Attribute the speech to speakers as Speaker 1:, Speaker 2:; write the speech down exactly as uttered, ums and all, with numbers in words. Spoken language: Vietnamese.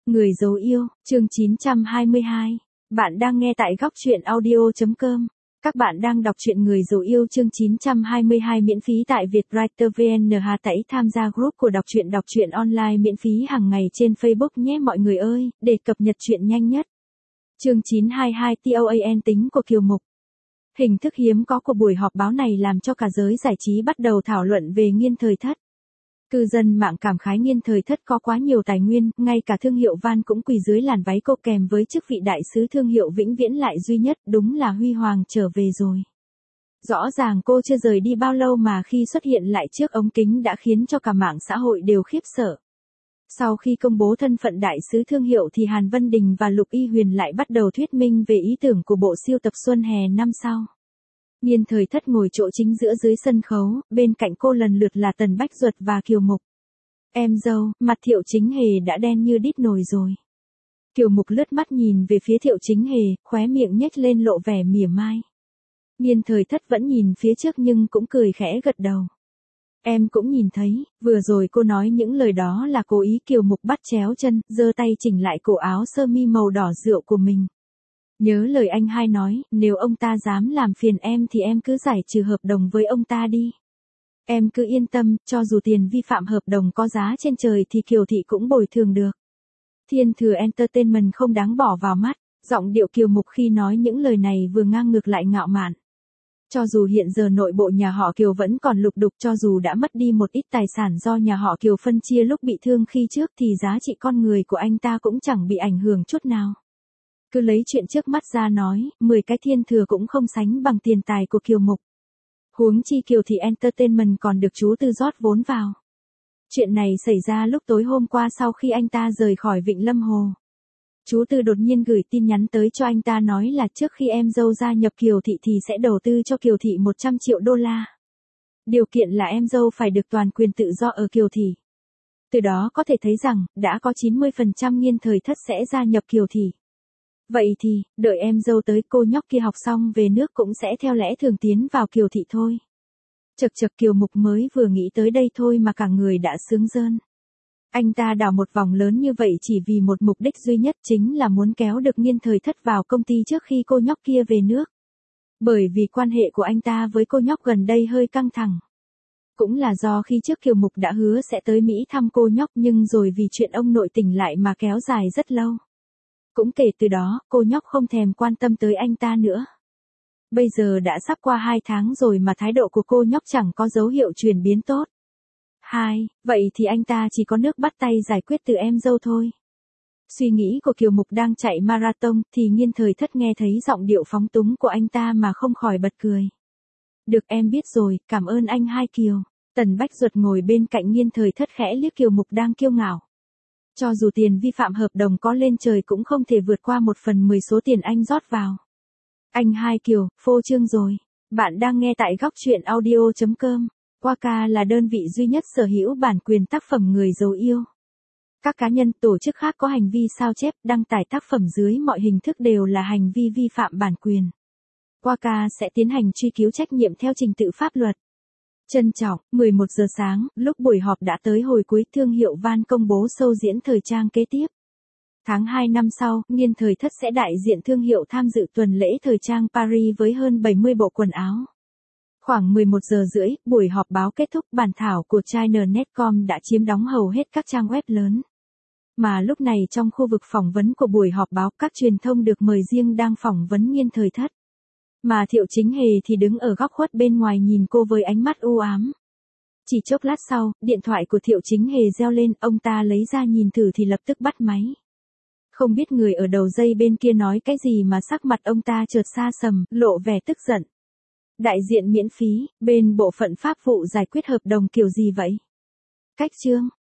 Speaker 1: Người dấu yêu, chương chín trăm hai mươi hai. Bạn đang nghe tại góc truyện audio chấm com. Các bạn đang đọc truyện Người dấu yêu chương chín trăm hai mươi hai miễn phí tại Vietwriter vê en. Hà tẩy tham gia group của đọc truyện đọc truyện online miễn phí hàng ngày trên Facebook nhé mọi người ơi, để cập nhật truyện nhanh nhất. Chương chín trăm hai mươi hai TOAN tính của Kiều Mục. Hình thức hiếm có của buổi họp báo này làm cho cả giới giải trí bắt đầu thảo luận về Nghiên Thời Thất. Cư dân mạng cảm khái Nghiên Thời Thất có quá nhiều tài nguyên, ngay cả thương hiệu Van cũng quỳ dưới làn váy cô kèm với chức vị đại sứ thương hiệu vĩnh viễn lại duy nhất, đúng là huy hoàng trở về rồi. Rõ ràng cô chưa rời đi bao lâu mà khi xuất hiện lại trước ống kính đã khiến cho cả mạng xã hội đều khiếp sợ. Sau khi công bố thân phận đại sứ thương hiệu thì Hàn Vân Đình và Lục Y Huyền lại bắt đầu thuyết minh về ý tưởng của bộ siêu tập xuân hè năm sau. Nghiên Thời Thất ngồi chỗ chính giữa dưới sân khấu, bên cạnh cô lần lượt là Tần Bách Duật và Kiều Mục. Em dâu, mặt Thiệu Chính Hề đã đen như đít nồi rồi. Kiều Mục lướt mắt nhìn về phía Thiệu Chính Hề, khóe miệng nhếch lên lộ vẻ mỉa mai. Nghiên Thời Thất vẫn nhìn phía trước nhưng cũng cười khẽ gật đầu. Em cũng nhìn thấy, vừa rồi cô nói những lời đó là cố ý. Kiều Mục bắt chéo chân, giơ tay chỉnh lại cổ áo sơ mi màu đỏ rượu của mình. Nhớ lời anh hai nói, nếu ông ta dám làm phiền em thì em cứ giải trừ hợp đồng với ông ta đi. Em cứ yên tâm, cho dù tiền vi phạm hợp đồng có giá trên trời thì Kiều thị cũng bồi thường được. Thiên Thừa Entertainment không đáng bỏ vào mắt, giọng điệu Kiều Mục khi nói những lời này vừa ngang ngược lại ngạo mạn. Cho dù hiện giờ nội bộ nhà họ Kiều vẫn còn lục đục, cho dù đã mất đi một ít tài sản do nhà họ Kiều phân chia lúc bị thương khi trước thì giá trị con người của anh ta cũng chẳng bị ảnh hưởng chút nào. Cứ lấy chuyện trước mắt ra nói, mười cái thiên thừa cũng không sánh bằng tiền tài của Kiều Mục. Huống chi Kiều thị Entertainment còn được chú Tư rót vốn vào. Chuyện này xảy ra lúc tối hôm qua sau khi anh ta rời khỏi Vịnh Lâm Hồ. Chú Tư đột nhiên gửi tin nhắn tới cho anh ta nói là trước khi em dâu gia nhập Kiều thị thì sẽ đầu tư cho Kiều thị một trăm triệu đô la. Điều kiện là em dâu phải được toàn quyền tự do ở Kiều thị. Từ đó có thể thấy rằng, đã có chín mươi phần trăm Nghiên Thời Thất sẽ gia nhập Kiều thị. Vậy thì, đợi em dâu tới cô nhóc kia học xong về nước cũng sẽ theo lẽ thường tiến vào Kiều thị thôi. Chật chật Kiều Mục mới vừa nghĩ tới đây thôi mà cả người đã sướng rơn. Anh ta đào một vòng lớn như vậy chỉ vì một mục đích duy nhất, chính là muốn kéo được Nghiên Thời Thất vào công ty trước khi cô nhóc kia về nước. Bởi vì quan hệ của anh ta với cô nhóc gần đây hơi căng thẳng. Cũng là do khi trước Kiều Mục đã hứa sẽ tới Mỹ thăm cô nhóc nhưng rồi vì chuyện ông nội tỉnh lại mà kéo dài rất lâu. Cũng kể từ đó, cô nhóc không thèm quan tâm tới anh ta nữa. Bây giờ đã sắp qua hai tháng rồi mà thái độ của cô nhóc chẳng có dấu hiệu chuyển biến tốt. Hai, vậy thì anh ta chỉ có nước bắt tay giải quyết từ em dâu thôi. Suy nghĩ của Kiều Mục đang chạy marathon thì Nghiên Thời Thất nghe thấy giọng điệu phóng túng của anh ta mà không khỏi bật cười. Được em biết rồi, cảm ơn anh hai Kiều. Tần Bách Duật ngồi bên cạnh Nghiên Thời Thất khẽ liếc Kiều Mục đang kiêu ngạo. Cho dù tiền vi phạm hợp đồng có lên trời cũng không thể vượt qua một phần mười số tiền anh rót vào. Anh hai Kiều, phô trương rồi. Bạn đang nghe tại góc truyện audio chấm com. Waka là đơn vị duy nhất sở hữu bản quyền tác phẩm Người dấu yêu. Các cá nhân, tổ chức khác có hành vi sao chép, đăng tải tác phẩm dưới mọi hình thức đều là hành vi vi phạm bản quyền. Waka sẽ tiến hành truy cứu trách nhiệm theo trình tự pháp luật. Trân trọng, mười một giờ sáng, lúc buổi họp đã tới hồi cuối, thương hiệu Van công bố show diễn thời trang kế tiếp. Tháng hai năm sau, Nghiên Thời Thất sẽ đại diện thương hiệu tham dự tuần lễ thời trang Paris với hơn bảy mươi bộ quần áo. Khoảng mười một giờ rưỡi, buổi họp báo kết thúc, bản thảo của China net chấm com đã chiếm đóng hầu hết các trang web lớn. Mà lúc này trong khu vực phỏng vấn của buổi họp báo, các truyền thông được mời riêng đang phỏng vấn Nghiên Thời Thất. Mà Thiệu Chính Hề thì đứng ở góc khuất bên ngoài nhìn cô với ánh mắt u ám. Chỉ chốc lát sau, điện thoại của Thiệu Chính Hề reo lên, ông ta lấy ra nhìn thử thì lập tức bắt máy. Không biết người ở đầu dây bên kia nói cái gì mà sắc mặt ông ta chợt xa sầm, lộ vẻ tức giận. Đại diện miễn phí, bên bộ phận pháp vụ giải quyết hợp đồng kiểu gì vậy? Cách chương,